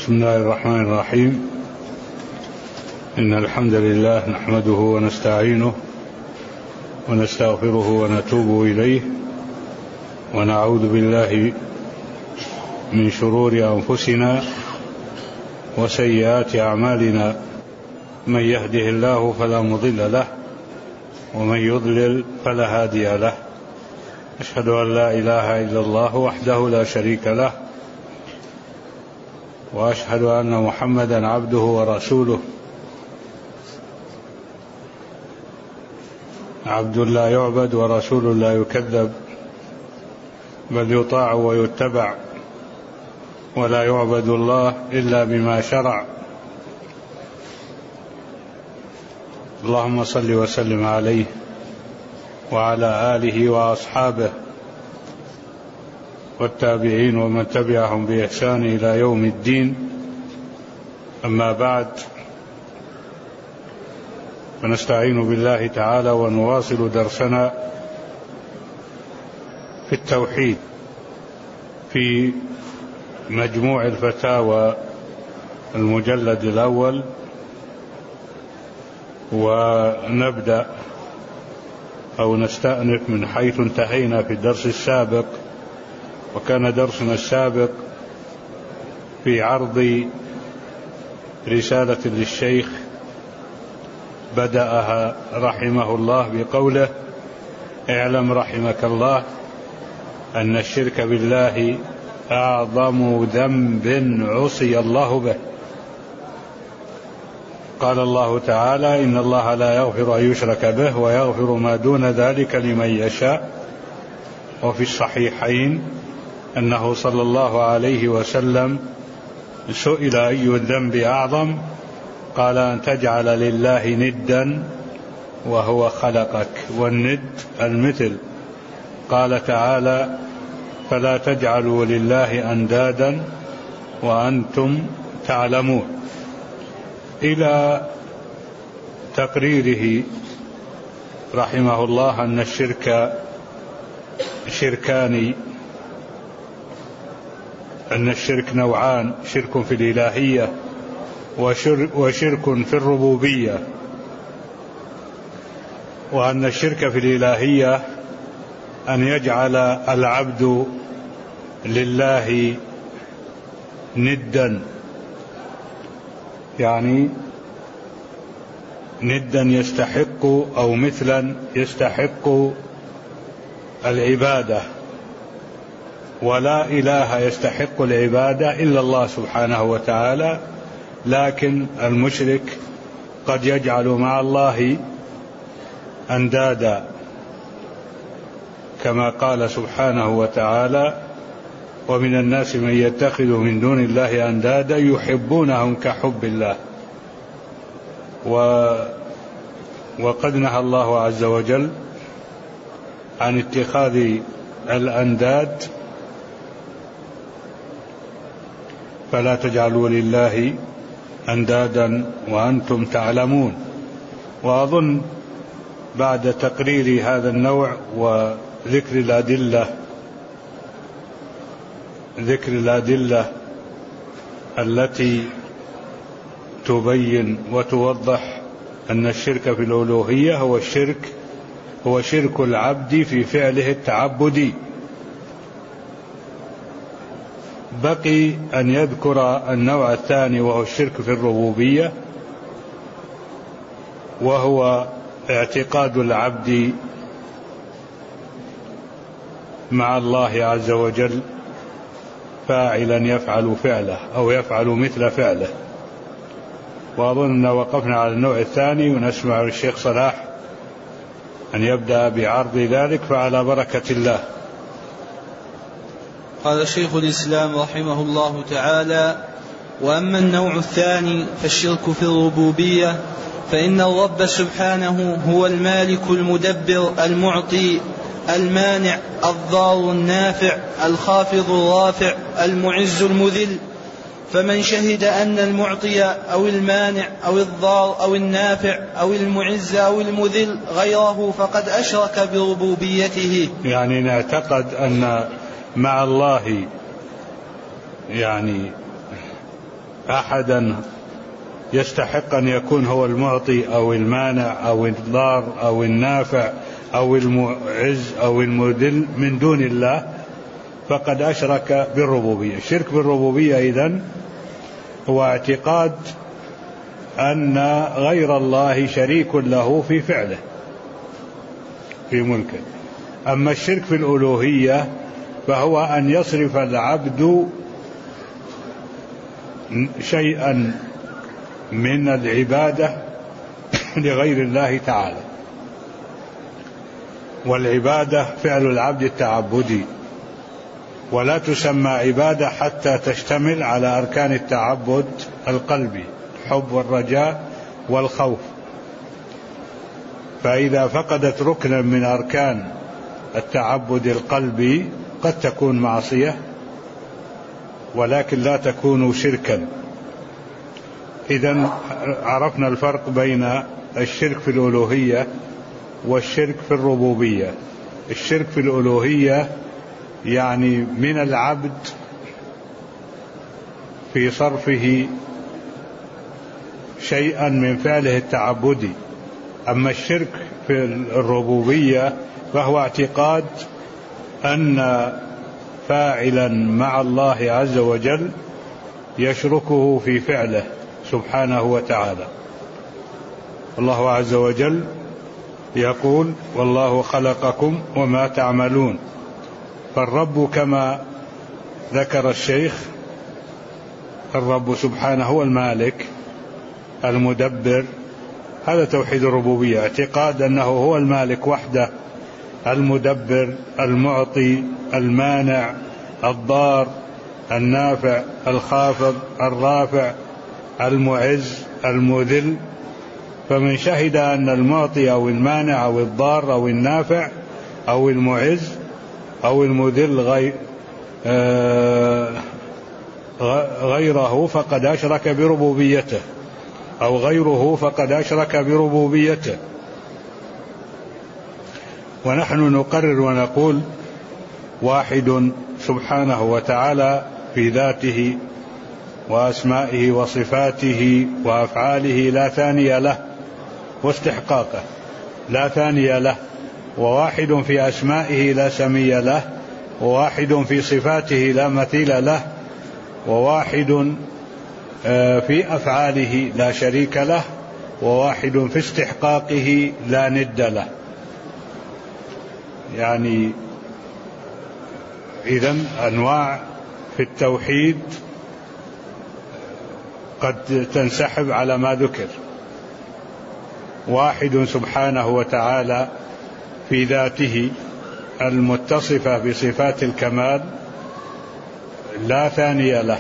بسم الله الرحمن الرحيم. إن الحمد لله نحمده ونستعينه ونستغفره ونتوب إليه، ونعوذ بالله من شرور أنفسنا وسيئات أعمالنا. من يهده الله فلا مضل له، ومن يضلل فلا هادي له. أشهد أن لا إله إلا الله وحده لا شريك له، وأشهد أن محمدا عبده ورسوله، عبد لا يعبد ورسول لا يكذب، بل يطاع ويتبع، ولا يعبد الله إلا بما شرع. اللهم صل وسلم عليه وعلى آله وأصحابه والتابعين ومن تبعهم بإحسان إلى يوم الدين. أما بعد، فنستعين بالله تعالى ونواصل درسنا في التوحيد في مجموع الفتاوى المجلد الأول، ونبدأ أو نستأنف من حيث انتهينا في الدرس السابق. وكان درسنا السابق في عرض رسالة للشيخ بدأها رحمه الله بقوله: اعلم رحمك الله أن الشرك بالله أعظم ذنب عصي الله به. قال الله تعالى: إن الله لا يغفر أن يشرك به ويغفر ما دون ذلك لمن يشاء. وفي الصحيحين أنه صلى الله عليه وسلم سئل: أي الذنب أعظم؟ قال: أن تجعل لله ندا وهو خلقك. والند المثل. قال تعالى: فلا تجعلوا لله أندادا وأنتم تعلمون، إلى تقريره رحمه الله أن الشرك شركان، أن الشرك نوعان: شرك في الإلهية وشرك في الربوبية. وأن الشرك في الإلهية أن يجعل العبد لله ندا، يعني ندا يستحق أو مثلا يستحق العبادة، ولا إله يستحق العبادة إلا الله سبحانه وتعالى. لكن المشرك قد يجعل مع الله أندادا، كما قال سبحانه وتعالى: ومن الناس من يتخذ من دون الله أندادا يحبونهم كحب الله. وقد نهى الله عز وجل عن اتخاذ الأنداد: فلا تجعلوا لله أندادا وأنتم تعلمون. وأظن بعد تقرير هذا النوع وذكر الأدلة التي تبين وتوضح أن الشرك في الألوهية هو شرك العبد في فعله التعبدي، بقي أن يذكر النوع الثاني وهو الشرك في الربوبية، وهو اعتقاد العبد مع الله عز وجل فاعلا يفعل فعله أو يفعل مثل فعله. وأظن وقفنا على النوع الثاني، ونسمع الشيخ صلاح أن يبدأ بعرض ذلك، فعلى بركة الله. قال شيخ الإسلام رحمه الله تعالى: وأما النوع الثاني فالشرك في الربوبية، فإن الرب سبحانه هو المالك المدبر المعطي المانع الضار النافع الخافض الرافع المعز المذل. فمن شهد أن المعطي أو المانع أو الضار أو النافع أو المعز أو المذل غيره فقد أشرك بربوبيته. يعني نعتقد أن مع الله يعني أحدا يستحق أن يكون هو المعطي أو المانع أو الضار أو النافع أو المعز أو المذل من دون الله فقد أشرك بالربوبية. الشرك بالربوبية إذن هو اعتقاد أن غير الله شريك له في فعله في ملكه. أما الشرك في الألوهية فهو أن يصرف العبد شيئا من العبادة لغير الله تعالى، والعبادة فعل العبد التعبدي، ولا تسمى عبادة حتى تشتمل على أركان التعبد القلبي، الحب والرجاء والخوف. فإذا فقدت ركنا من أركان التعبد القلبي قد تكون معصية ولكن لا تكون شركا. إذن عرفنا الفرق بين الشرك في الألوهية والشرك في الربوبية. الشرك في الألوهية يعني من العبد في صرفه شيئا من فعله التعبدي. أما الشرك في الربوبية فهو اعتقاد أن فاعلا مع الله عز وجل يشركه في فعله سبحانه وتعالى. الله عز وجل يقول: والله خلقكم وما تعملون. فالرب كما ذكر الشيخ، الرب سبحانه هو المالك المدبر، هذا توحيد الربوبية، اعتقاد أنه هو المالك وحده، المدبر المعطي المانع الضار النافع الخافض الرافع المعز المذل. فمن شهد أن المعطي أو المانع أو الضار أو النافع أو المعز أو المذل غيره فقد أشرك بربوبيته، أو غيره فقد أشرك بربوبيته. ونحن نقرر ونقول: واحد سبحانه وتعالى في ذاته وأسمائه وصفاته وأفعاله لا ثاني له، واستحقاقه لا ثاني له، وواحد في أسمائه لا سمي له، وواحد في صفاته لا مثيل له، وواحد في أفعاله لا شريك له، وواحد في استحقاقه لا ند له. يعني إذن أنواع في التوحيد قد تنسحب على ما ذكر. واحد سبحانه وتعالى في ذاته المتصفة بصفات الكمال لا ثاني له،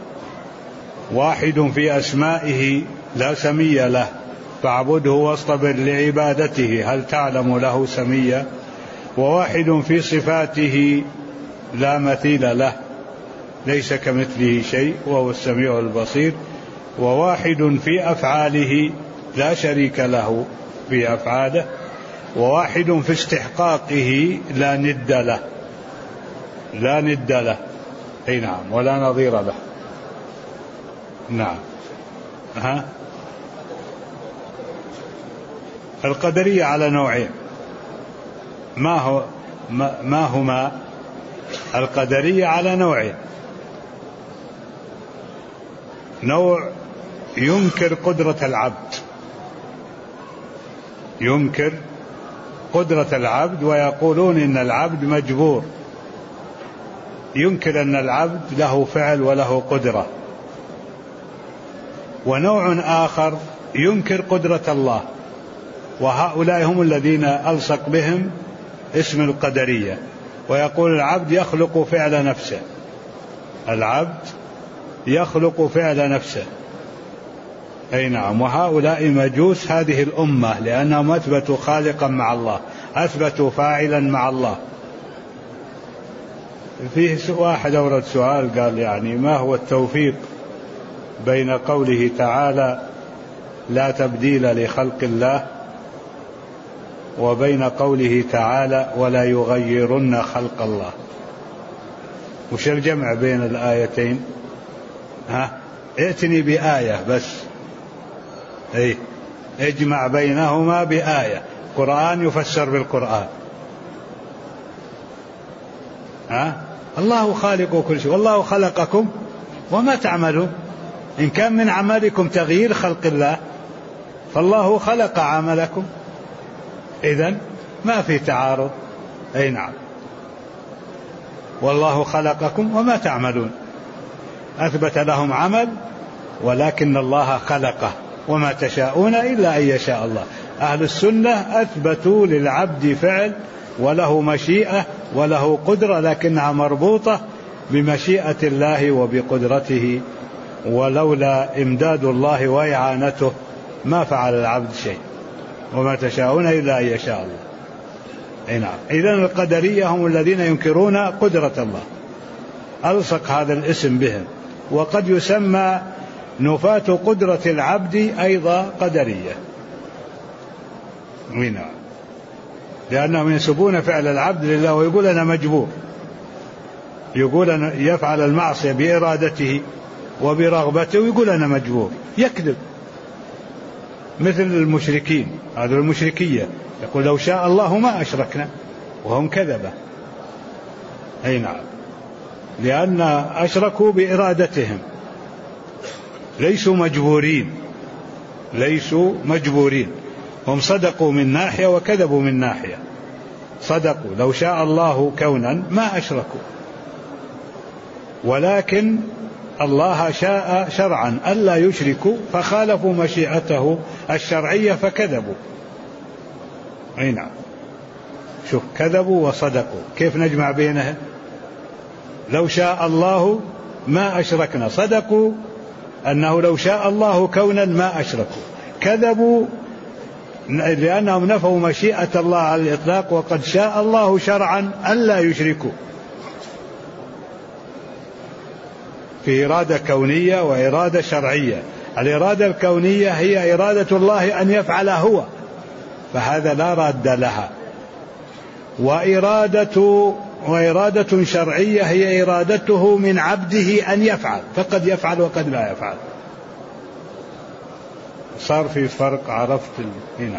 واحد في أسمائه لا سمي له، فاعبده واصطبر لعبادته هل تعلم له سميا، وواحد في صفاته لا مثيل له ليس كمثله شيء وهو السميع البصير، وواحد في أفعاله لا شريك له في أفعاله، وواحد في استحقاقه لا ند له، لا ند له، أي نعم، ولا نظير له. نعم. القدرية على نوعين. ما هما؟ القدرية على نوعين: نوع ينكر قدرة العبد، ينكر قدرة العبد ويقولون إن العبد مجبور، ينكر أن العبد له فعل وله قدرة. ونوع آخر ينكر قدرة الله، وهؤلاء هم الذين ألصق بهم اسم القدرية، ويقول العبد يخلق فعل نفسه، العبد يخلق فعل نفسه. أي نعم. وهؤلاء مجوس هذه الأمة، لأنهم أثبتوا خالقا مع الله، أثبتوا فاعلا مع الله. فيه واحد أورد سؤال قال: يعني ما هو التوفيق بين قوله تعالى لا تبديل لخلق الله وبين قوله تعالى ولا يغيرن خلق الله؟ وش الجمع بين الآيتين؟ ائتني بآية بس، أي اجمع بينهما بآية، قرآن يفسر بالقرآن. الله خالق كل شيء، والله خلقكم وما تعملون. إن كان من عملكم تغيير خلق الله فالله خلق عملكم، إذن ما في تعارض. أي نعم، والله خلقكم وما تعملون، أثبت لهم عمل ولكن الله خلقه، وما تشاءون إلا أن يشاء الله. أهل السنة أثبتوا للعبد فعل وله مشيئة وله قدرة، لكنها مربوطة بمشيئة الله وبقدرته، ولولا إمداد الله وإعانته ما فعل العبد شيء، وما تشاءون إلا أن يشاء الله. أي نعم. إذن القدرية هم الذين ينكرون قدرة الله، ألصق هذا الاسم بهم. وقد يسمى نفاة قدرة العبد أيضا قدرية، نعم، لأنهم ينسبون فعل العبد لله ويقول أنا مجبور، يقول أن يفعل المعصية بإرادته وبرغبته ويقول أنا مجبور، يكذب مثل المشركين. هذا المشركية يقول لو شاء الله ما أشركنا، وهم كذبة. أي نعم، لأن أشركوا بإرادتهم، ليسوا مجبورين، هم صدقوا من ناحية وكذبوا من ناحية. صدقوا لو شاء الله كونا ما أشركوا، ولكن الله شاء شرعا ألا يشركوا فخالفوا مشيئته الشرعية فكذبوا. أي نعم، شوف، كذبوا وصدقوا، كيف نجمع بينها؟ لو شاء الله ما أشركنا، صدقوا أنه لو شاء الله كونا ما أشركوا، كذبوا لأنهم نفوا مشيئة الله على الإطلاق، وقد شاء الله شرعا ألا يشركوا، في إرادة كونية وإرادة شرعية. الإرادة الكونية هي إرادة الله أن يفعل هو، فهذا لا راد لها، وإرادة شرعية هي إرادته من عبده أن يفعل، فقد يفعل وقد لا يفعل. صار في فرق، عرفت هنا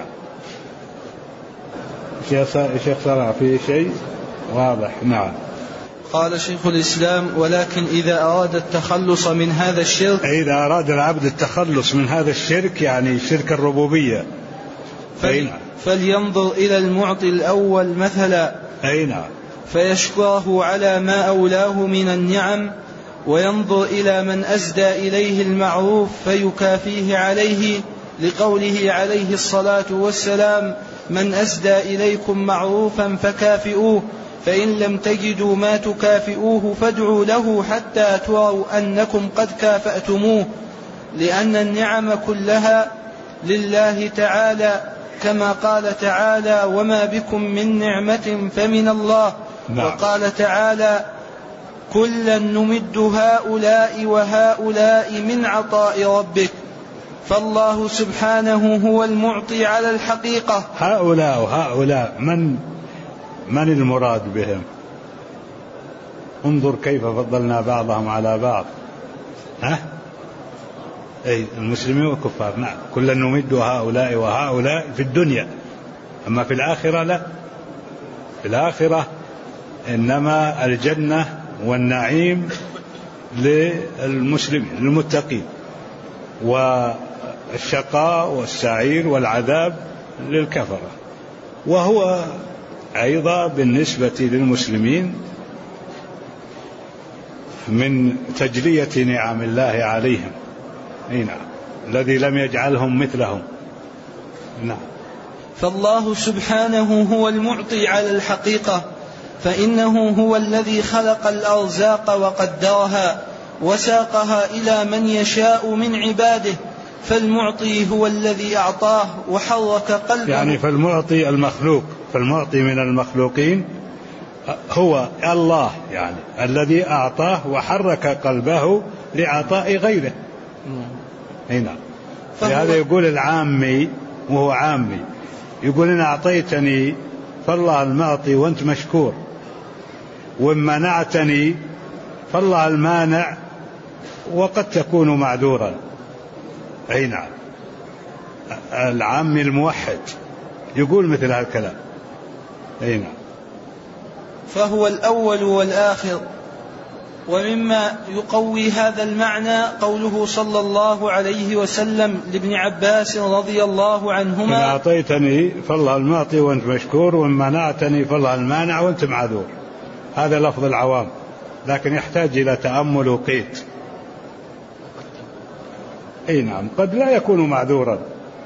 شيخ صلاح في شيء واضح. نعم. قال شيخ الإسلام: ولكن إذا أراد التخلص من هذا الشرك، إذا أراد العبد التخلص من هذا الشرك، يعني شرك الربوبية، فلينظر إلى المعطي الأول مثلا، أي نعم، فيشكره على ما أولاه من النعم، وينظر إلى من أسدى إليه المعروف فيكافيه عليه، لقوله عليه الصلاة والسلام: من أسدى إليكم معروفا فكافئوه، فإن لم تجدوا ما تكافئوه فادعوا له حتى تروا أنكم قد كافأتموه، لأن النعم كلها لله تعالى، كما قال تعالى: وما بكم من نعمة فمن الله. وقال تعالى: كلا نمد هؤلاء وهؤلاء من عطاء ربك. فالله سبحانه هو المعطي على الحقيقة. هؤلاء من المراد بهم؟ انظر كيف فضلنا بعضهم على بعض. أي المسلمين والكفار. نعم، كلا نمد هؤلاء وهؤلاء في الدنيا، أما في الآخرة لا. في الآخرة إنما الجنة والنعيم للمسلمين المتقين، والشقاء والسعير والعذاب للكفرة. وهو أيضا بالنسبة للمسلمين من تجلية نعم الله عليهم، نعم، الذي لم يجعلهم مثلهم. نعم. فالله سبحانه هو المعطي على الحقيقة، فإنه هو الذي خلق الأرزاق وقدرها وساقها إلى من يشاء من عباده، فالمعطي هو الذي أعطاه وحرك قلبه. يعني فالمعطي المخلوق، فالمعطي من المخلوقين هو الله، يعني الذي أعطاه وحرك قلبه لعطاء غيره. هنا لهذا يقول العامي، وهو عامي، يقول إن أعطيتني فالله المعطي وأنت مشكور، وإن منعتني فالله المانع وقد تكون معذورا. أي نعم، العام الموحد يقول مثل هذا الكلام. أي نعم. فهو الأول والآخر. ومما يقوي هذا المعنى قوله صلى الله عليه وسلم لابن عباس رضي الله عنهما: إن أعطيتني فالله المعطي وأنت مشكور، وإن منعتني فالله المانع وأنت معذور. هذا لفظ العوام، لكن يحتاج إلى تأمل وقيد. أي نعم، قد لا يكون معذورا،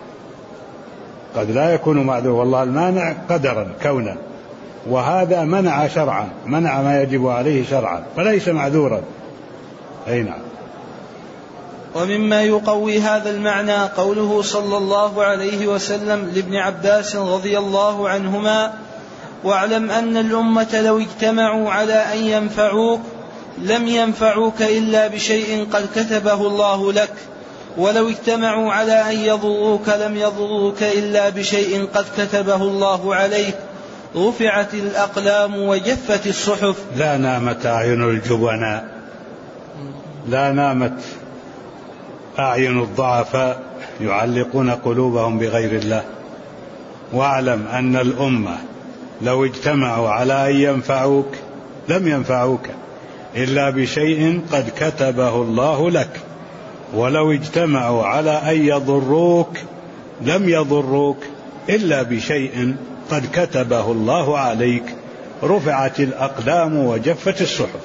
قد لا يكون معذور، والله المانع قدرا كونا، وهذا منع شرعا، منع ما يجب عليه شرعا، فليس معذورا. أي نعم. ومما يقوي هذا المعنى قوله صلى الله عليه وسلم لابن عباس رضي الله عنهما: واعلم أن الأمة لو اجتمعوا على أن ينفعوك لم ينفعوك إلا بشيء قد كتبه الله لك، ولو اجتمعوا على أن يضروك لم يضروك إلا بشيء قد كتبه الله عليك، رفعت الأقلام وجفت الصحف. لا نامت أعين الجبناء، لا نامت أعين الضعفاء يعلقون قلوبهم بغير الله. واعلم أن الأمة لو اجتمعوا على أن ينفعوك لم ينفعوك إلا بشيء قد كتبه الله لك، ولو اجتمعوا على أن يضروك لم يضروك إلا بشيء قد كتبه الله عليك، رفعت الأقلام وجفت الصحف.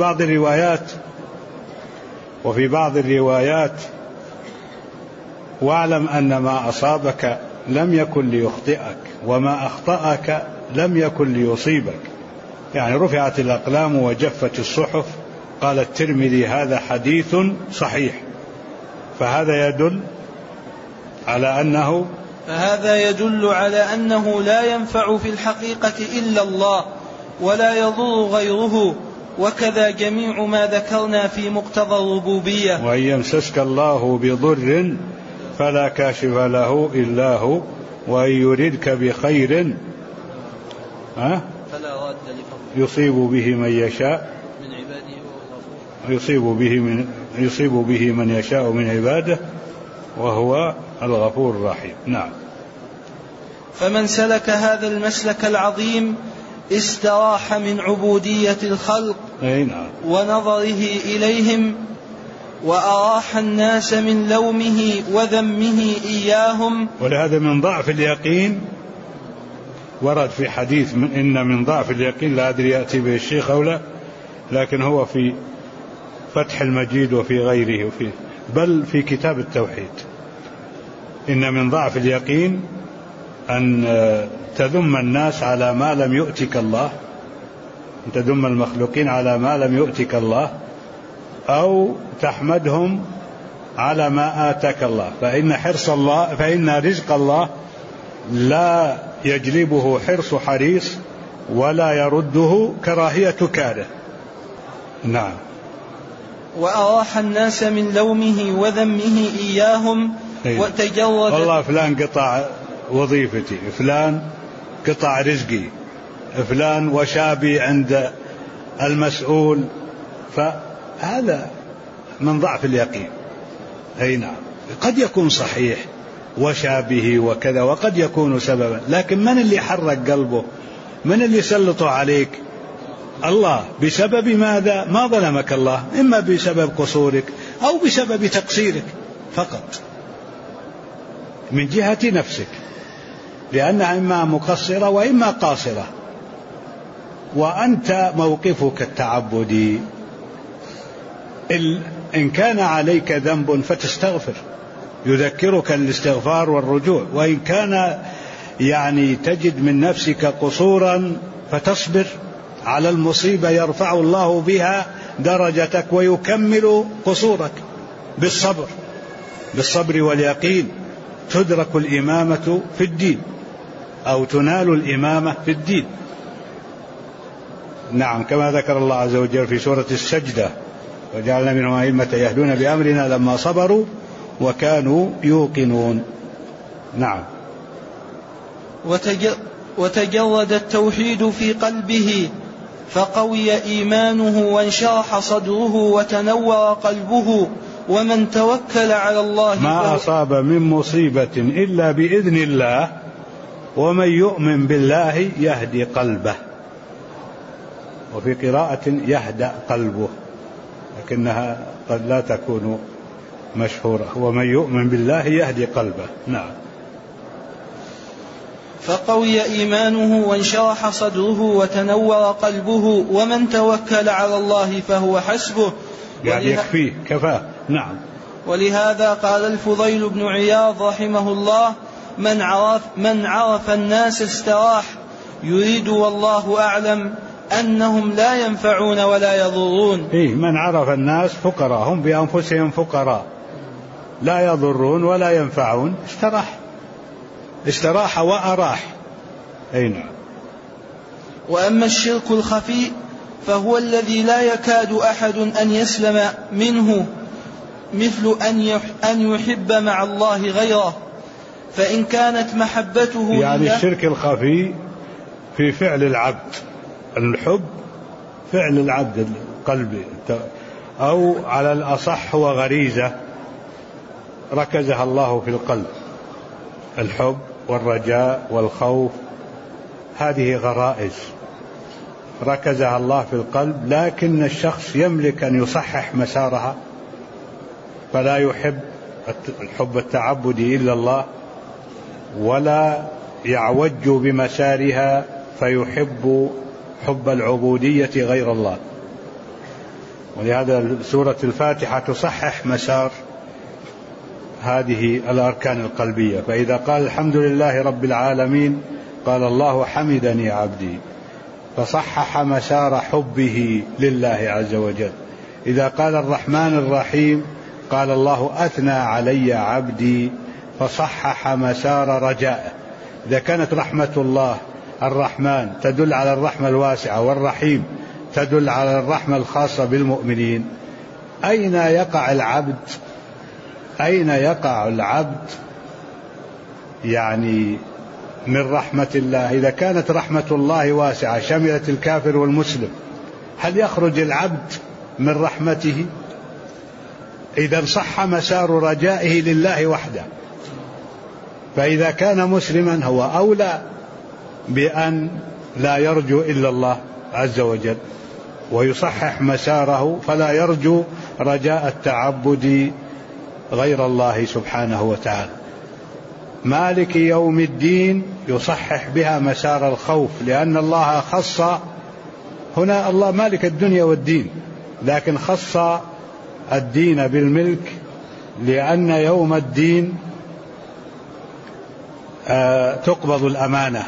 وفي بعض الروايات واعلم أن ما أصابك لم يكن ليخطئك وما أخطأك لم يكن ليصيبك، يعني رفعت الأقلام وجفت الصحف. قال الترمذي: هذا حديث صحيح. فهذا يدل على أنه لا ينفع في الحقيقة إلا الله ولا يضر غيره، وكذا جميع ما ذكرنا في مقتضى الربوبية. وإن يمسسك الله بضر فلا كاشف له إلا هو، وإن يردك بخير فلا راد لفضله يصيب به من يشاء من عباده، يصيب به من يشاء من عباده، وهو الغفور الرحيم. نعم. فمن سلك هذا المسلك العظيم استراح من عبودية الخلق ونظره إليهم، وأراح الناس من لومه وذمه إياهم. ولهذا من ضعف اليقين ورد في حديث إن من ضعف اليقين، لا أدري يأتي به الشيخ أو لا، لكن هو في فتح المجيد وفي غيره بل في كتاب التوحيد: إن من ضعف اليقين أن تذم الناس على ما لم يؤتك الله، تذم المخلوقين على ما لم يؤتك الله، أو تحمدهم على ما آتاك الله. فإن رزق الله لا يجلبه حرص حريص ولا يرده كراهية كاره. نعم. وأراح الناس من لومه وذمه إياهم وتجرد. والله فلان قطع وظيفتي، فلان قطع رزقي، فلان وشابي عند المسؤول، فهذا من ضعف اليقين. أي نعم، قد يكون صحيح وشابه وكذا، وقد يكون سببا، لكن من اللي حرك قلبه؟ من اللي سلطه عليك؟ الله. بسبب ماذا؟ ما ظلمك الله، إما بسبب قصورك أو بسبب تقصيرك فقط من جهة نفسك، لأنها إما مقصرة وإما قاصرة، وأنت موقفك التعبدي. إن كان عليك ذنب فتستغفر، يذكرك الاستغفار والرجوع، وإن كان تجد من نفسك قصورا فتصبر على المصيبة، يرفع الله بها درجتك ويكمل قصورك بالصبر واليقين. تدرك الإمامة في الدين، أو تنال الإمامة في الدين. نعم، كما ذكر الله عز وجل في سورة السجدة: وجعلنا منهم أئمة يهدون بأمرنا لما صبروا وكانوا يوقنون. نعم. وتجرد التوحيد في قلبه فقوي إيمانه وانشرح صدره وتنور قلبه، ومن توكل على الله ما أصاب من مصيبة إلا بإذن الله، ومن يؤمن بالله يهدي قلبه، وفي قراءة يهدأ قلبه، لكنها قد لا تكون مشهورة. ومن يؤمن بالله يهدي قلبه. نعم. فقوي إيمانه وانشرح صدره وتنور قلبه، ومن توكل على الله فهو حسبه، يعني يكفيه، كفاه. نعم. ولهذا قال الفضيل بن عياض رحمه الله: من عرف الناس استراح، يريد والله أعلم أنهم لا ينفعون ولا يضرون. من عرف الناس فقراء، هم بأنفسهم فقراء لا يضرون ولا ينفعون، استراح وأراح. نعم. وأما الشرك الخفي فهو الذي لا يكاد أحد أن يسلم منه، مثل أن يحب مع الله غيره، فإن كانت محبته يعني الشرك الخفي في فعل العبد، الحب فعل العبد القلبي، أو على الأصح هو غريزة ركزها الله في القلب. الحب والرجاء والخوف هذه غرائز ركزها الله في القلب، لكن الشخص يملك أن يصحح مسارها، فلا يحب الحب التعبدي إلا الله، ولا يعوج بمسارها فيحب حب العبودية غير الله. ولهذا سورة الفاتحة تصحح مسار هذه الأركان القلبية. فإذا قال الحمد لله رب العالمين قال الله حمدني عبدي، فصحح مسار حبه لله عز وجل. إذا قال الرحمن الرحيم قال الله أثنى علي عبدي، فصحح مسار رجائه. إذا كانت رحمة الله الرحمن تدل على الرحمة الواسعة، والرحيم تدل على الرحمة الخاصة بالمؤمنين، أين يقع العبد يعني من رحمة الله؟ إذا كانت رحمة الله واسعة شملت الكافر والمسلم، هل يخرج العبد من رحمته؟ إذا صح مسار رجائه لله وحده. فإذا كان مسلما هو أولى بأن لا يرجو إلا الله عز وجل، ويصحح مساره، فلا يرجو رجاء التعبد غير الله سبحانه وتعالى. مالك يوم الدين يصحح بها مسار الخوف، لأن الله خص هنا، الله مالك الدنيا والدين، لكن خص الدين بالملك، لأن يوم الدين تقبض الأمانة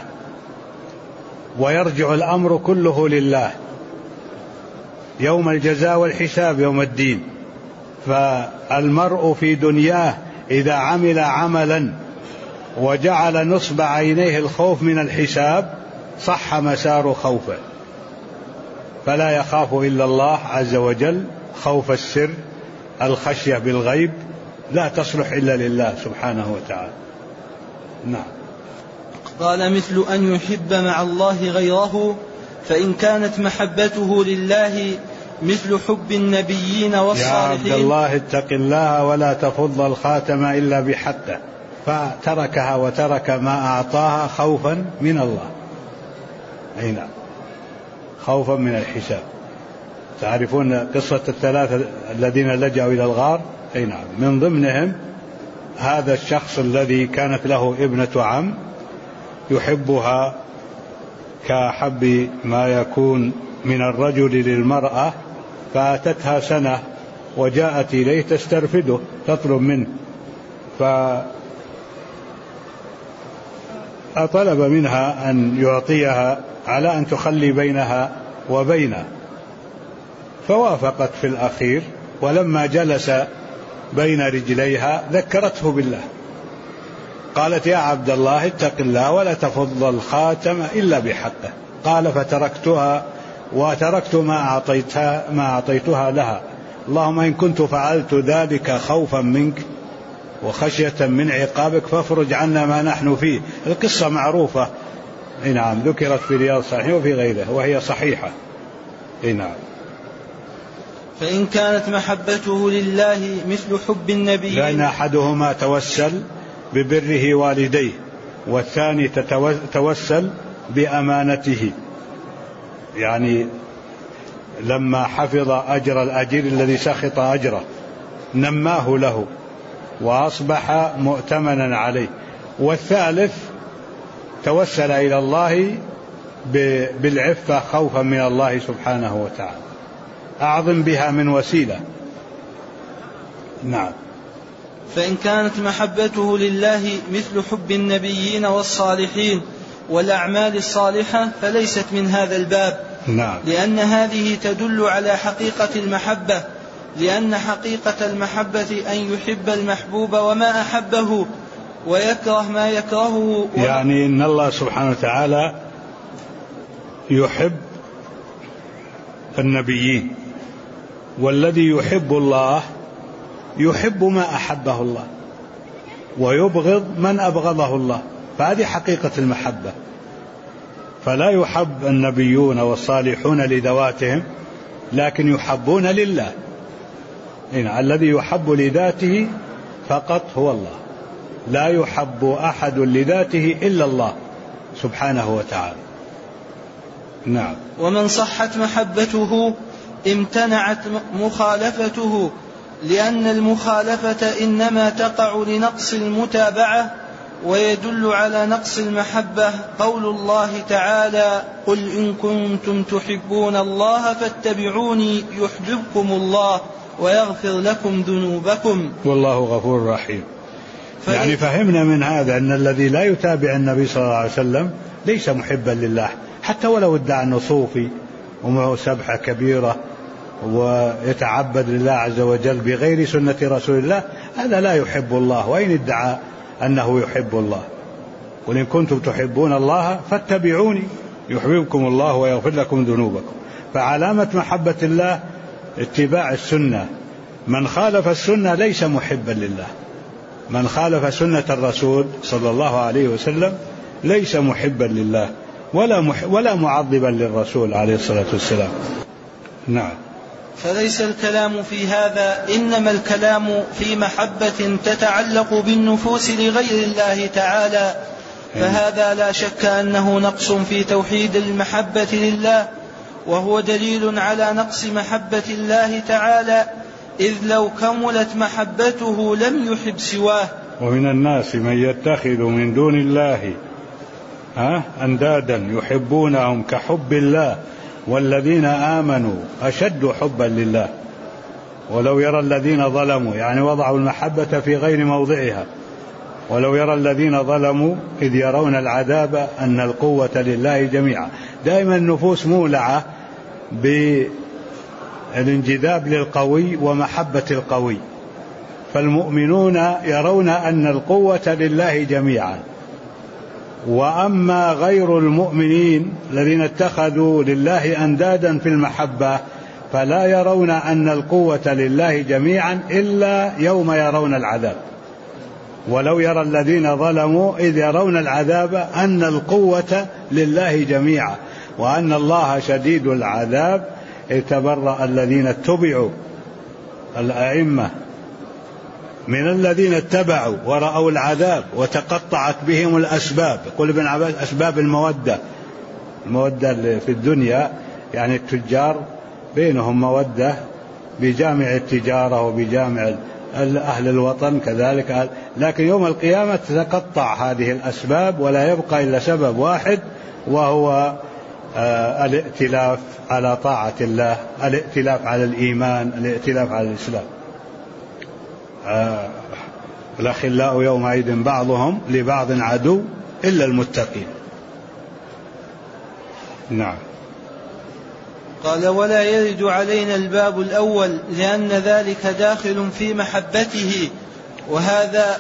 ويرجع الأمر كله لله. يوم الجزاء والحساب يوم الدين. فالمرء في دنياه إذا عمل عملا وجعل نصب عينيه الخوف من الحساب صح مسار خوفه، فلا يخاف إلا الله عز وجل. خوف السر، الخشية بالغيب، لا تصلح إلا لله سبحانه وتعالى. نعم. قال مثل أن يحب مع الله غيره، فإن كانت محبته لله مثل حب النبيين والصالحين. يا عبد الله اتق الله ولا تفض الخاتم إلا بحقه، فتركها وترك ما أعطاها خوفا من الله. أي نعم، خوفا من الحساب. تعرفون قصة الثلاثة الذين لجأوا إلى الغار؟ أي نعم، من ضمنهم هذا الشخص الذي كانت له ابنة عم يحبها كحب ما يكون من الرجل للمرأة، فأتتها سنة وجاءت إليه تسترفده تطلب منه، فطلب منها أن يعطيها على أن تخلي بينها وبينه، فوافقت في الأخير. ولما جلس بين رجليها ذكرته بالله، قالت يا عبد الله اتق الله ولا تفض الخاتم إلا بحقه. قال فتركتها وتركت ما أعطيتها لها، اللهم إن كنت فعلت ذلك خوفا منك وخشية من عقابك فافرج عنا ما نحن فيه. القصة معروفة، نعم، ذكرت في رياض الصالحين وفي غيره، وهي صحيحة. نعم. فإن كانت محبته لله مثل حب النبي، لأن أحدهما توسل ببره والديه، والثاني توسل بأمانته، يعني لما حفظ أجر الأجير الذي سخط أجره نماه له وأصبح مؤتمنا عليه. والثالث توسل إلى الله بالعفة خوفا من الله سبحانه وتعالى، أعظم بها من وسيلة. نعم. فإن كانت محبته لله مثل حب النبيين والصالحين والأعمال الصالحة فليست من هذا الباب. نعم. لأن هذه تدل على حقيقة المحبة، لأن حقيقة المحبة أن يحب المحبوب وما أحبه ويكره ما يكرهه. يعني إن الله سبحانه وتعالى يحب النبيين، والذي يحب الله يحب ما أحبه الله ويبغض من أبغضه الله، فهذه حقيقة المحبة. فلا يحب النبيون والصالحون لذواتهم، لكن يحبون لله. الذي يحب لذاته فقط هو الله، لا يحب أحد لذاته إلا الله سبحانه وتعالى. نعم. ومن صحت محبته امتنعت مخالفته، لأن المخالفة إنما تقع لنقص المتابعة. ويدل على نقص المحبة قول الله تعالى: قل إن كنتم تحبون الله فاتبعوني يحببكم الله ويغفر لكم ذنوبكم والله غفور رحيم. يعني فهمنا من هذا أن الذي لا يتابع النبي صلى الله عليه وسلم ليس محبا لله، حتى ولو ادعى أنه صوفي ومعه سبحة كبيرة ويتعبد لله عز وجل بغير سنة رسول الله، هذا لا يحب الله وإن ادعى أنه يحب الله. قل إن كنتم تحبون الله فاتبعوني يحببكم الله ويغفر لكم ذنوبكم. فعلامة محبة الله اتباع السنة. من خالف السنة ليس محبا لله، من خالف سنة الرسول صلى الله عليه وسلم ليس محبا لله ولا معظما للرسول عليه الصلاة والسلام. نعم. فليس الكلام في هذا، إنما الكلام في محبة تتعلق بالنفوس لغير الله تعالى، فهذا لا شك أنه نقص في توحيد المحبة لله، وهو دليل على نقص محبة الله تعالى، إذ لو كملت محبته لم يحب سواه. ومن الناس من يتخذ من دون الله أندادا يحبونهم كحب الله والذين آمنوا أشد حبا لله ولو يرى الذين ظلموا، يعني وضعوا المحبة في غير موضعها، ولو يرى الذين ظلموا إذ يرون العذاب أن القوة لله جميعا. دائما النفوس مولعة بالانجذاب للقوي ومحبة القوي، فالمؤمنون يرون أن القوة لله جميعا، وأما غير المؤمنين الذين اتخذوا لله أندادا في المحبة فلا يرون أن القوة لله جميعا إلا يوم يرون العذاب. ولو يرى الذين ظلموا إذ يرون العذاب أن القوة لله جميعا وأن الله شديد العذاب، اتبرأ الذين اتبعوا الأئمة من الذين اتبعوا ورأوا العذاب وتقطعت بهم الأسباب. يقول ابن عباس أسباب المودة في الدنيا، يعني التجار بينهم مودة بجامع التجارة وبجامع أهل الوطن كذلك، لكن يوم القيامة تتقطع هذه الأسباب ولا يبقى إلا سبب واحد، وهو الائتلاف على طاعة الله، الائتلاف على الإيمان، الائتلاف على الإسلام. الأخلاء يومئذ بعضهم لبعض عدو إلا المتقين. نعم. قال: ولا يرد علينا الباب الأول لأن ذلك داخل في محبته، وهذا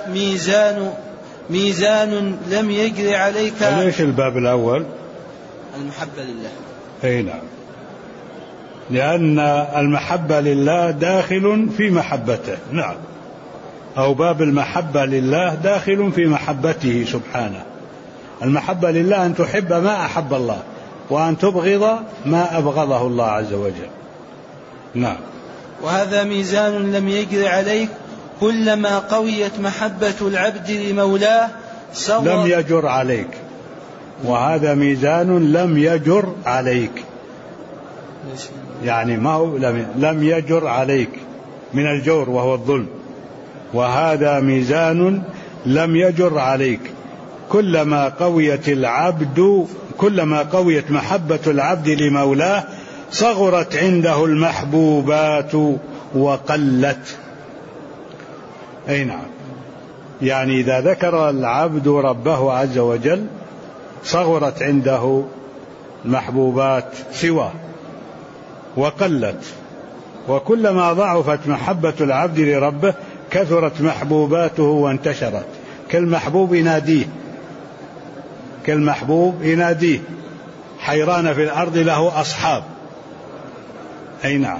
ميزان لم يجري عليك. ليش الباب الأول؟ المحبة لله. أي نعم، لأن المحبة لله داخل في محبته. نعم، أو باب المحبة لله داخل في محبته سبحانه. المحبة لله أن تحب ما أحب الله، وأن تبغض ما أبغضه الله عز وجل. نعم. وهذا ميزان لم يجر عليك، كلما قويت محبة العبد لمولاه لم يجر عليك، وهذا ميزان لم يجر عليك، يعني ما هو لم يجر عليك من الجور وهو الظلم، وهذا ميزان لم يجر عليك. كلما قويت محبة العبد لمولاه صغرت عنده المحبوبات وقلت. أي نعم، يعني إذا ذكر العبد ربه عز وجل صغرت عنده المحبوبات سواه وقلت، وكلما ضعفت محبة العبد لربه كثرت محبوباته وانتشرت. كالمحبوب يناديه حيران في الأرض له أصحاب. أي نعم،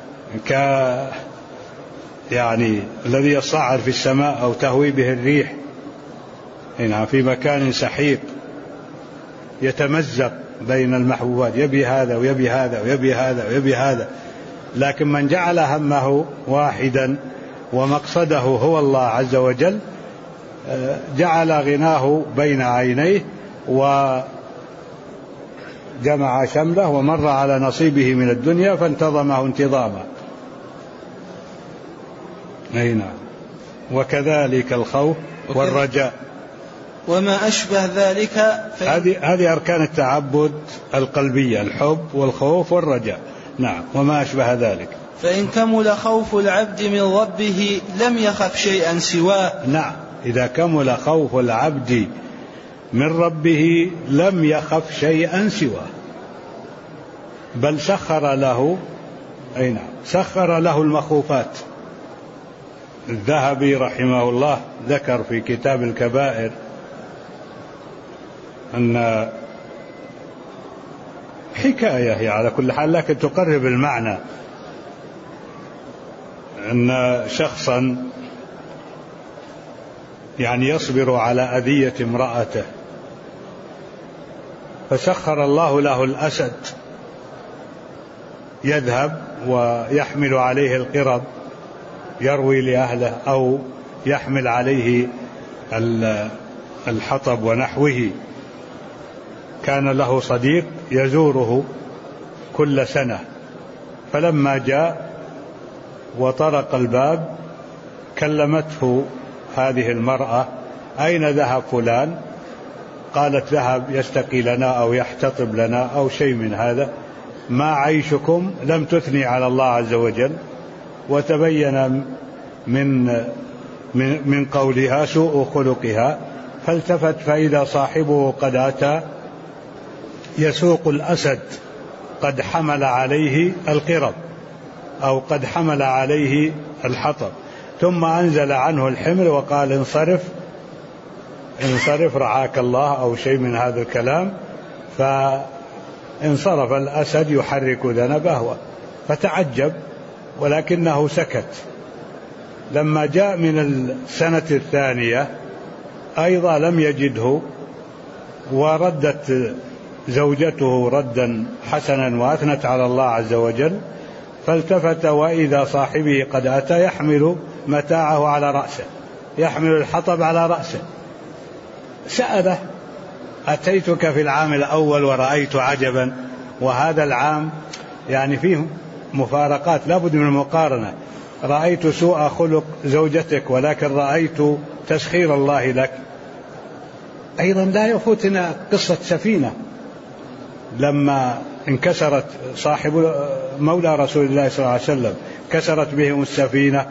يعني الذي يصعد في السماء أو تهوي به الريح، أي نعم، في مكان سحيق يتمزق بين المحبوبات، يبي هذا ويبي هذا ويبي هذا ويبي هذا، لكن من جعل همه واحدا ومقصده هو الله عز وجل جعل غناه بين عينيه وجمع شمله ومر على نصيبه من الدنيا فانتظمه انتظاما. أي نعم. وكذلك الخوف والرجاء وما أشبه ذلك. هذه أركان التعبد القلبية: الحب والخوف والرجاء. نعم. وما أشبه ذلك. فإن كمل خوف العبد من ربه لم يخف شيئا سواه. نعم، إذا كمل خوف العبد من ربه لم يخف شيئا سواه، بل سخر له. أي نعم، سخر له المخوفات. الذهبي رحمه الله ذكر في كتاب الكبائر أن حكاية هي على كل حال لكن تقرب المعنى، أن شخصا يعني يصبر على أذية امرأته، فسخر الله له الأسد يذهب ويحمل عليه القرب يروي لأهله، أو يحمل عليه الحطب ونحوه. كان له صديق يزوره كل سنة، فلما جاء وطرق الباب كلمته هذه المرأة: أين ذهب فلان؟ قالت: ذهب يستقي لنا أو يحتطب لنا أو شيء من هذا. ما عيشكم؟ لم تثني على الله عز وجل، وتبين من قولها سوء خلقها. فالتفت فإذا صاحبه قد أتى يسوق الأسد، قد حمل عليه القرب أو قد حمل عليه الحطب، ثم أنزل عنه الحمل وقال: انصرف رعاك الله أو شيء من هذا الكلام. فانصرف الأسد يحرك ذنبه، فتعجب ولكنه سكت. لما جاء من السنة الثانية أيضا لم يجده، وردت زوجته ردا حسنا وأثنت على الله عز وجل. فالتفت وإذا صاحبه قد أتى يحمل متاعه على رأسه، يحمل الحطب على رأسه. سأله: أتيتك في العام الأول ورأيت عجبا، وهذا العام يعني فيه مفارقات لابد من المقارنة. رأيت سوء خلق زوجتك ولكن رأيت تسخير الله لك. أيضا لا يفوتنا قصة سفينة لما انكسرت، صاحب مولى رسول الله صلى الله عليه وسلم كسرت بهم السفينة،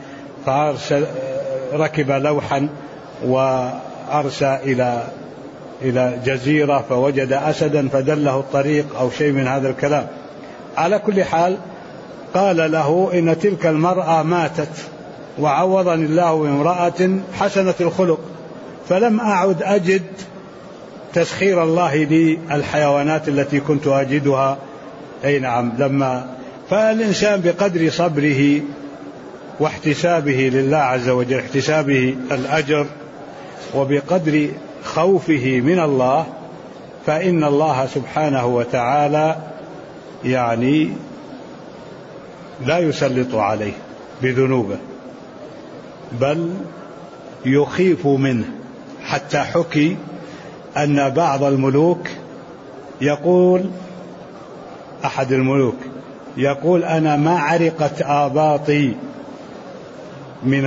ركب لوحا وأرسى إلى جزيرة فوجد أسدا فدله الطريق أو شيء من هذا الكلام. على كل حال قال له: إن تلك المرأة ماتت وعوضني الله بامرأة حسنة الخلق، فلم أعد أجد تسخير الله لي الحيوانات التي كنت أجدها. أي نعم. فالإنسان بقدر صبره واحتسابه لله عز وجل، احتسابه الأجر، وبقدر خوفه من الله، فإن الله سبحانه وتعالى يعني لا يسلط عليه بذنوبه، بل يخيف منه. حتى حكي أن بعض الملوك يقول، أحد الملوك يقول: أنا ما عرقت آباطي من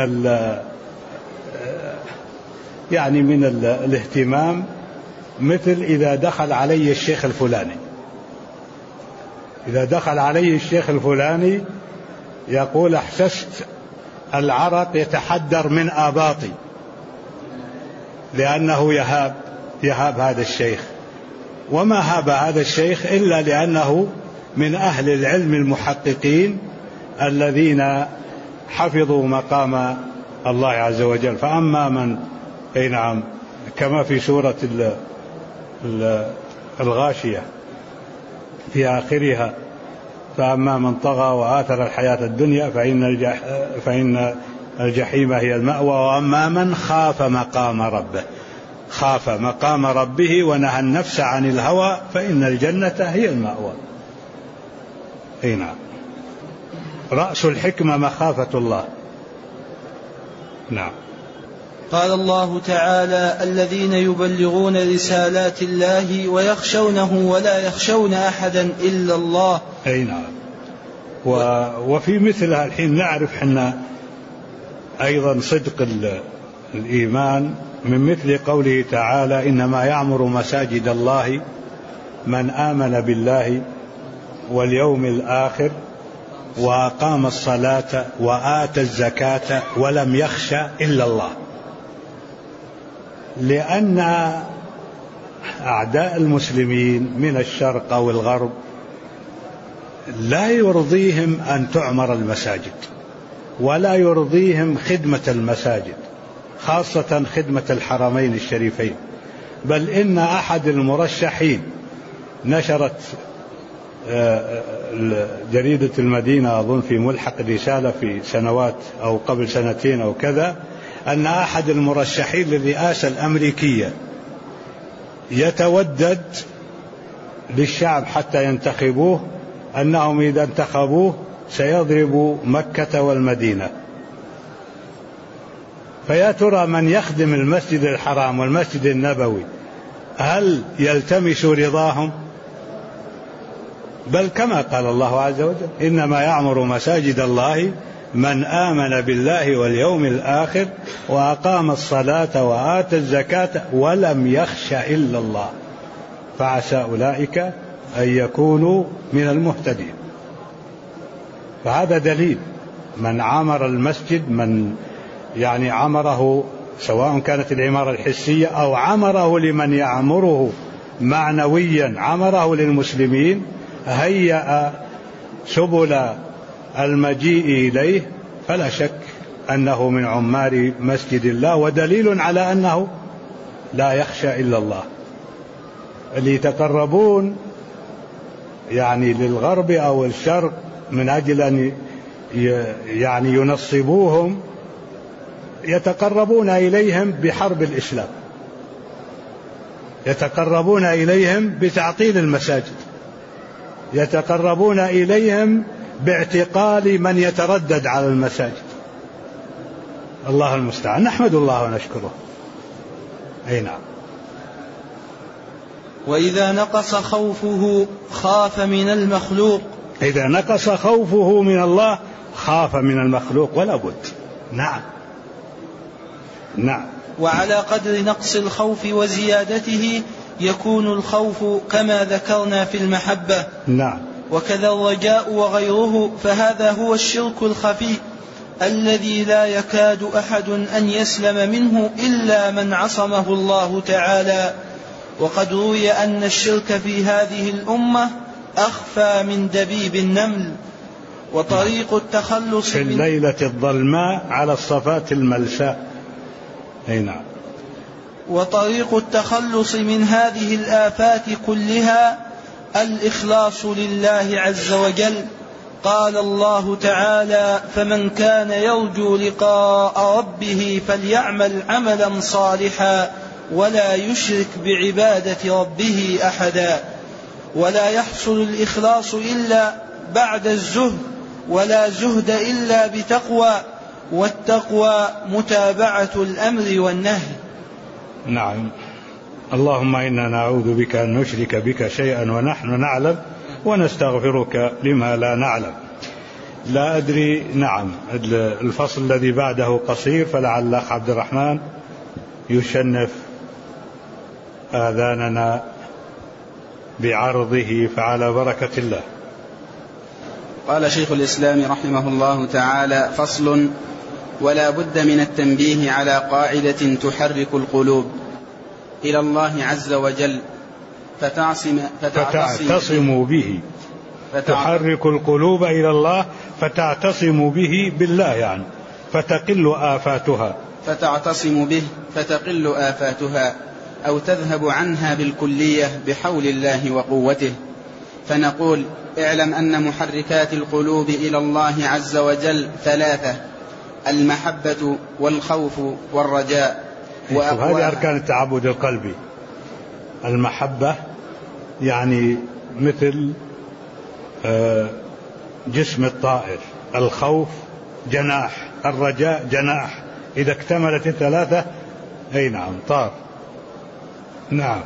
الاهتمام مثل إذا دخل علي الشيخ الفلاني. إذا دخل علي الشيخ الفلاني يقول: أحسست العرق يتحدر من آباطي، لأنه يهاب هذا الشيخ. وما هاب هذا الشيخ إلا لأنه من أهل العلم المحققين الذين حفظوا مقام الله عز وجل. فأما من نعم، كما في سورة الغاشية في آخرها: فأما من طغى وآثر الحياة الدنيا فإن الجحيم هي المأوى، وأما من خاف مقام ربه ونهى النفس عن الهوى فإن الجنة هي المأوى. نعم، رأس الحكمة مخافة الله. نعم. قال الله تعالى: الذين يبلغون رسالات الله ويخشونه ولا يخشون أحدا إلا الله. أي نعم. وفي مثلها الحين نعرف حنا أيضا صدق الإيمان من مثل قوله تعالى: إنما يعمر مساجد الله من آمن بالله واليوم الآخر وأقام الصلاة وآتى الزكاة ولم يخش إلا الله. لأن أعداء المسلمين من الشرق أو الغرب لا يرضيهم أن تعمر المساجد، ولا يرضيهم خدمة المساجد، خاصة خدمة الحرمين الشريفين. بل إن أحد المرشحين نشرت جريدة المدينة أظن في ملحق رسالة في سنوات أو قبل سنتين أو كذا، أن أحد المرشحين للرئاسة الأمريكية يتودد للشعب حتى ينتخبوه أنهم إذا انتخبوه سيضربوا مكة والمدينة. فيا ترى من يخدم المسجد الحرام والمسجد النبوي هل يلتمس رضاهم؟ بل كما قال الله عز وجل: إنما يعمر مساجد الله من آمن بالله واليوم الآخر وأقام الصلاة وآتى الزكاة ولم يخش إلا الله فعسى أولئك أن يكونوا من المهتدين. فهذا دليل من عمر المسجد، من يعني عمره، سواء كانت العمارة الحسية أو عمره لمن يعمره معنويا، عمره للمسلمين، هيأ سبل المجيء إليه، فلا شك أنه من عمار مسجد الله، ودليل على أنه لا يخشى إلا الله. اللي يتقربون يعني للغرب أو الشرق من أجل أن يعني ينصبوهم، يتقربون إليهم بحرب الإسلام، يتقربون إليهم بتعطيل المساجد، يتقربون إليهم باعتقال من يتردد على المساجد. الله المستعان. نحمد الله ونشكره. أي نعم. وإذا نقص خوفه خاف من المخلوق. إذا نقص خوفه من الله خاف من المخلوق ولا بد. نعم. نعم. وعلى قدر نقص الخوف وزيادته يكون الخوف كما ذكرنا في المحبة. نعم. وكذا الرجاء وغيره، فهذا هو الشرك الخفي الذي لا يكاد أحد أن يسلم منه إلا من عصمه الله تعالى. وقد روي أن الشرك في هذه الأمة أخفى من دبيب النمل. وطريق التخلص في الليلة الظلماء على الصفات الملساء. أي نعم. وطريق التخلص من هذه الآفات كلها الإخلاص لله عز وجل. قال الله تعالى: فمن كان يرجو لقاء ربه فليعمل عملا صالحا ولا يشرك بعبادة ربه أحدا، ولا يحصل الإخلاص إلا بعد الزهد، ولا زهد إلا بتقوى، والتقوى متابعة الأمر والنهي. نعم. اللهم إنا نعوذ بك أن نشرك بك شيئا ونحن نعلم، ونستغفرك لما لا نعلم. لا أدري. نعم، الفصل الذي بعده قصير، فلعل الأخ عبد الرحمن يشنف آذاننا بعرضه، فعلى بركة الله. قال شيخ الإسلام رحمه الله تعالى: فصل: ولا بد من التنبيه على قاعدة تحرك القلوب إلى الله عز وجل فتعتصم به. تحرك القلوب إلى الله فتعتصم به بالله، يعني فتقل آفاتها. فتعتصم به فتقل آفاتها، أو تذهب عنها بالكلية بحول الله وقوته. فنقول: اعلم أن محركات القلوب إلى الله عز وجل ثلاثة: المحبة والخوف والرجاء. هذه أركان التعبد القلبي. المحبة يعني مثل جسم الطائر، الخوف جناح، الرجاء جناح، إذا اكتملت الثلاثة أي نعم طار. نعم.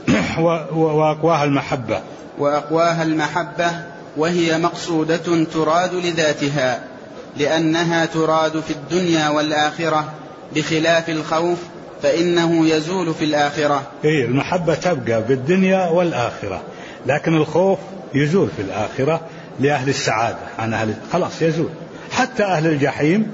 وأقواها المحبة. وأقواها المحبة، وهي مقصودة تراد لذاتها، لأنها تراد في الدنيا والآخرة، بخلاف الخوف فإنه يزول في الآخرة. المحبة تبقى بالدنيا والآخرة، لكن الخوف يزول في الآخرة لأهل السعادة، عن أهل خلاص يزول. حتى أهل الجحيم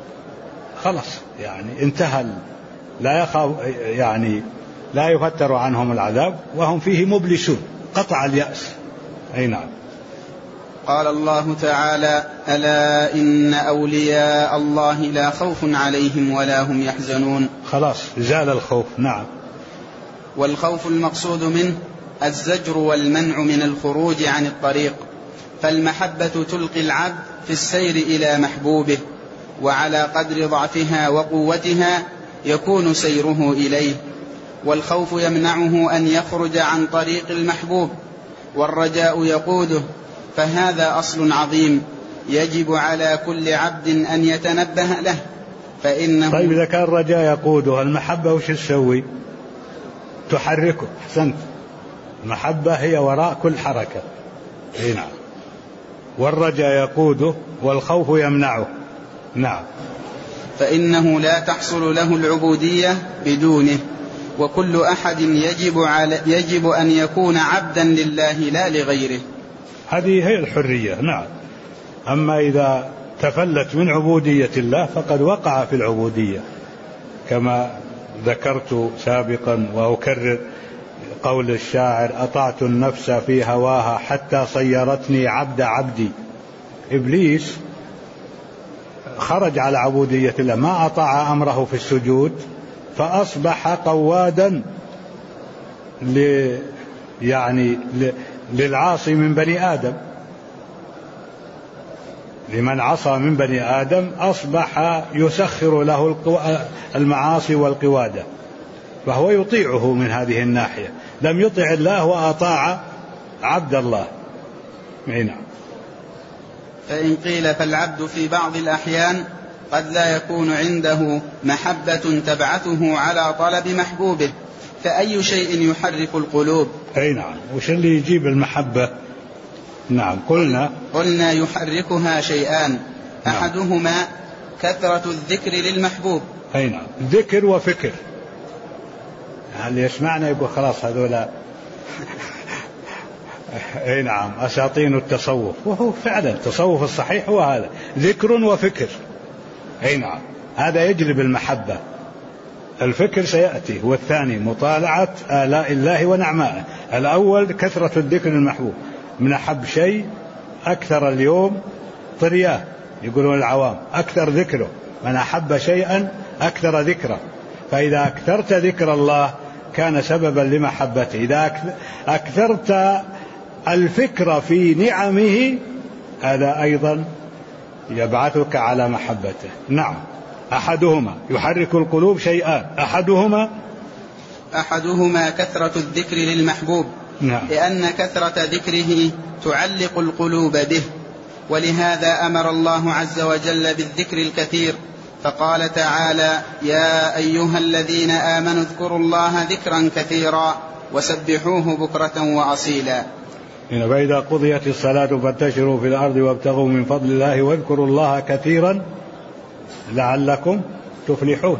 خلاص يعني انتهى، لا يخاف، يعني لا يفتر عنهم العذاب وهم فيه مبلسون، قطع اليأس. أي نعم. قال الله تعالى: ألا إن أولياء الله لا خوف عليهم ولا هم يحزنون. خلاص زال الخوف. نعم. والخوف المقصود منه الزجر والمنع من الخروج عن الطريق، فالمحبة تلقي العبد في السير إلى محبوبه، وعلى قدر ضعفها وقوتها يكون سيره إليه. والخوف يمنعه أن يخرج عن طريق المحبوب، والرجاء يقوده، فهذا أصل عظيم يجب على كل عبد أن يتنبه له، فإنه. طيب إذا كان الرجاء يقوده، المحبة وش تسوي؟ تحركه. أحسنت. المحبة هي وراء كل حركة. نعم. والرجاء يقوده والخوف يمنعه. نعم. فإنه لا تحصل له العبودية بدونه، وكل أحد يجب أن يكون عبدا لله لا لغيره. هذه هي الحرية. نعم. أما إذا تفلت من عبودية الله فقد وقع في العبودية، كما ذكرت سابقا وأكرر قول الشاعر: أطعت النفس في هواها حتى صيرتني عبد عبدي. إبليس خرج على عبودية الله، ما أطاع أمره في السجود، فأصبح قوادا للعاصي من بني آدم. لمن عصى من بني آدم أصبح يسخر له المعاصي والقوادة، فهو يطيعه من هذه الناحية. لم يطع الله وأطاع عبد الله. نعم. فإن قيل فالعبد في بعض الأحيان قد لا يكون عنده محبة تبعثه على طلب محبوبه، فأي شيء يحرك القلوب؟ أي نعم. وش اللي يجيب المحبة؟ نعم. قلنا يحركها شيئان. نعم. أحدهما كثرة الذكر للمحبوب. أي نعم. ذكر وفكر. اللي يسمعنا يقول خلاص هذولا أي نعم أساطين التصوف، وهو فعلا التصوف الصحيح هو هذا، ذكر وفكر. أي نعم. هذا يجلب المحبة. الفكر سيأتي، والثاني مطالعة آلاء الله ونعمائه. الأول كثرة الذكر المحبوب. من أحب شيء أكثر اليوم طرياه، يقولون العوام أكثر ذكره. من أحب شيئا أكثر ذكره، فإذا أكثرت ذكر الله كان سببا لمحبته. إذا أكثرت الفكر في نعمه هذا أيضا يبعثك على محبته. نعم. أحدهما يحرك القلوب شيئان: أحدهما أحدهما كثرة الذكر للمحبوب، لأن كثرة ذكره تعلق القلوب به، ولهذا أمر الله عز وجل بالذكر الكثير، فقال تعالى: يا أيها الذين آمنوا اذكروا الله ذكرا كثيرا وسبحوه بكرة وأصيلا. فإذا قضيت الصلاة فانتشروا في الأرض وابتغوا من فضل الله واذكروا الله كثيرا لعلكم تفلحون.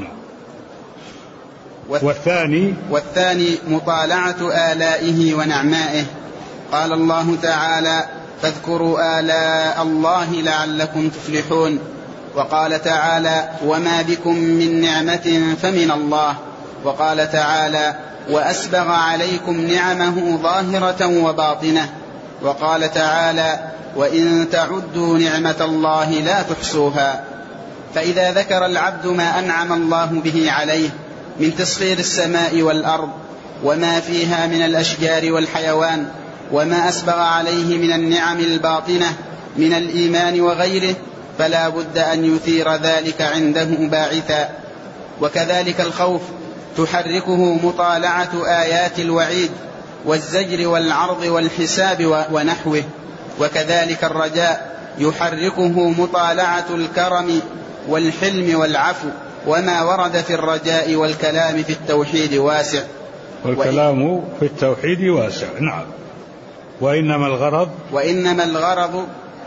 والثاني مطالعة آلائه ونعمائه. قال الله تعالى: فاذكروا آلاء الله لعلكم تفلحون. وقال تعالى: وما بكم من نعمة فمن الله. وقال تعالى: وأسبغ عليكم نعمه ظاهرة وباطنة. وقال تعالى: وإن تعدوا نعمة الله لا تحصوها. فإذا ذكر العبد ما أنعم الله به عليه من تسخير السماء والأرض وما فيها من الأشجار والحيوان، وما أسبغ عليه من النعم الباطنة من الإيمان وغيره، فلا بد أن يثير ذلك عنده باعثا. وكذلك الخوف تحركه مطالعة آيات الوعيد والزجر والعرض والحساب ونحوه. وكذلك الرجاء يحركه مطالعة الكرم والحلم والعفو، وما ورد في الرجاء والكلام في التوحيد واسع. والكلام في التوحيد واسع. نعم. وإنما الغرض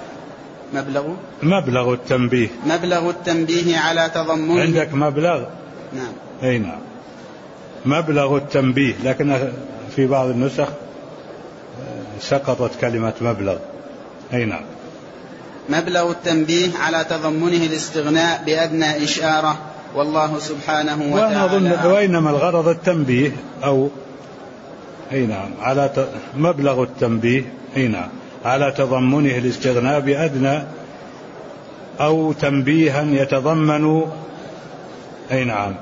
مبلغ التنبيه على تضمنه. عندك مبلغ؟ نعم. أي نعم، مبلغ التنبيه، لكن في بعض النسخ سقطت كلمة مبلغ. أي نعم. مبلغ التنبيه على تضمنه الاستغناء بأدنى إشارة، والله سبحانه وتعالى. وأنا أظن وإنما الغرض التنبيه أو أي نعم على مبلغ التنبيه. أي نعم على تضمنه الاستغناء بأدنى أو تنبيها يتضمن أي نعم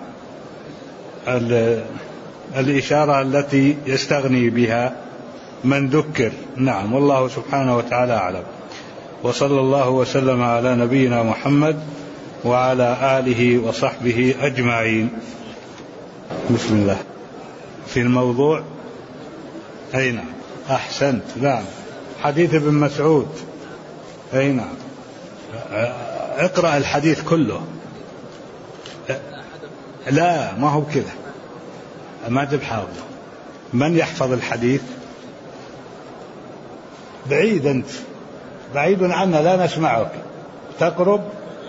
الإشارة التي يستغني بها من ذكر. نعم. والله سبحانه وتعالى أعلم. وصلى الله وسلم على نبينا محمد وعلى آله وصحبه أجمعين. بسم الله. في الموضوع. أي نعم أحسنت. نعم حديث ابن مسعود. أي نعم اقرأ الحديث كله. لا ما هو كذا، ما تبحث. من يحفظ الحديث؟ بعيد أنت، بعيد عنا لا نسمعك. تقرب.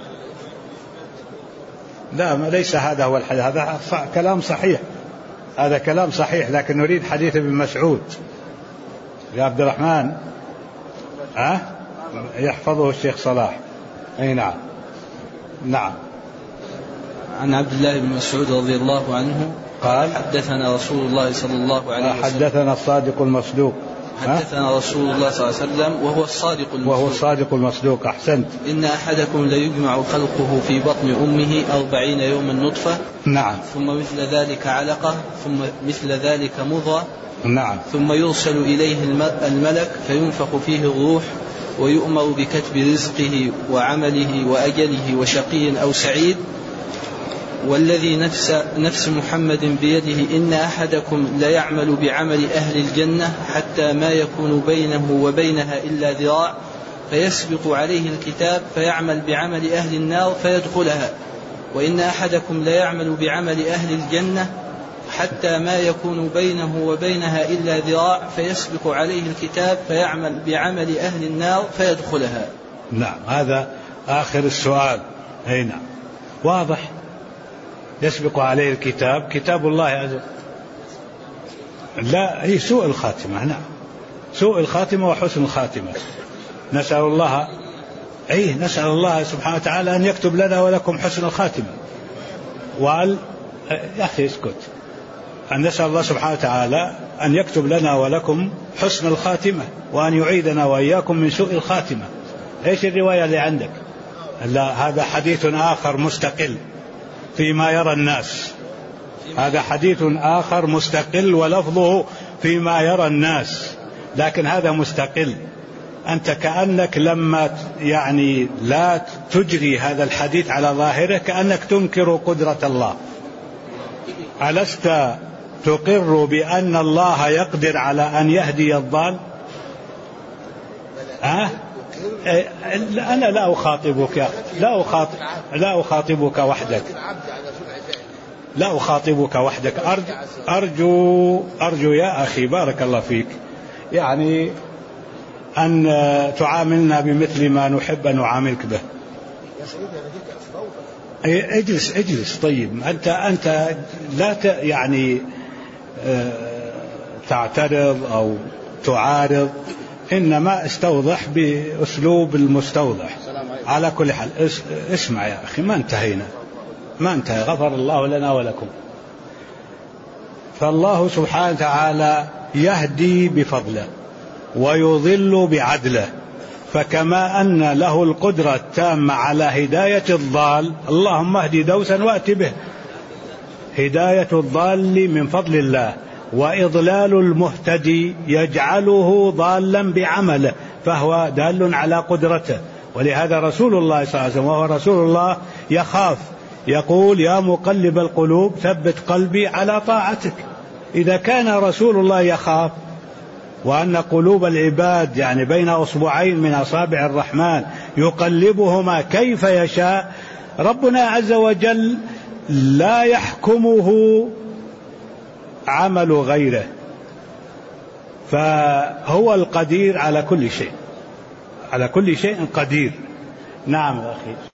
لا ليس هذا هو الحديث، هذا كلام صحيح، هذا كلام صحيح، لكن نريد حديث ابن مسعود. يا عبد الرحمن يحفظه الشيخ صلاح. أي نعم. نعم. عن عبد الله بن مسعود رضي الله عنه قال: حدثنا رسول الله صلى الله عليه وسلم. حدثنا الصادق المصدوق. حدثنا رسول الله صلى الله عليه وسلم وهو الصادق المصدوق. أحسنت. إن أحدكم ليجمع خلقه في بطن أمه 40 يوما نطفة. نعم. ثم مثل ذلك علقة، ثم مثل ذلك مضغة. نعم. ثم يرسل إليه الملك فينفخ فيه الروح، ويؤمر بكتب رزقه وعمله وأجله وشقي أو سعيد. والذي نفس محمد بيده إن أحدكم ليعمل بعمل أهل الجنة حتى ما يكون بينه وبينها إلا ذراع، فيسبق عليه الكتاب فيعمل بعمل أهل النار فيدخلها. وإن أحدكم ليعمل بعمل أهل الجنة حتى ما يكون بينه وبينها إلا ذراع، فيسبق عليه الكتاب فيعمل بعمل أهل النار فيدخلها. نعم. هذا آخر السؤال. أي نعم واضح. يسبق عليه الكتاب، كتاب الله عز وجل. لا هي سوء الخاتمة. نعم سوء الخاتمة وحسن الخاتمة. نسأل الله سبحانه وتعالى أن يكتب لنا ولكم حسن الخاتمة. يا أخي اسكت. أن نسأل الله سبحانه وتعالى أن يكتب لنا ولكم حسن الخاتمة، وأن يعيدنا وإياكم من سوء الخاتمة. إيش الرواية اللي عندك؟ لا هذا حديث آخر مستقل فيما يرى الناس. هذا حديث آخر مستقل ولفظه فيما يرى الناس، لكن هذا مستقل. أنت كأنك لما يعني لا تجري هذا الحديث على ظاهره كأنك تنكر قدرة الله. ألست تقر بأن الله يقدر على أن يهدي الضال؟ أنا لا أخاطبك، لا أخاطبك وحدك، لا أخاطبك وحدك. أرجو يا أخي بارك الله فيك يعني أن تعاملنا بمثل ما نحب أن نعاملك به. اجلس طيب. أنت لا يعني تعترض أو تعارض، إنما استوضح بأسلوب المستوضح. على كل حال اسمع يا أخي، ما انتهى، غفر الله لنا ولكم. فالله سبحانه وتعالى يهدي بفضله ويضل بعدله، فكما أن له القدرة التامة على هداية الضال، اللهم اهدي دوسا وأت به. هداية الضال من فضل الله، وإضلال المهتدي يجعله ضالا بعمله، فهو دال على قدرته. ولهذا رسول الله صلى الله عليه وسلم وهو رسول الله يخاف، يقول يا مقلب القلوب ثبت قلبي على طاعتك. إذا كان رسول الله يخاف وأن قلوب العباد يعني بين أصبعين من أصابع الرحمن يقلبهما كيف يشاء، ربنا عز وجل لا يحكمه عمل غيره، فهو القدير على كل شيء، على كل شيء قدير. نعم أخي.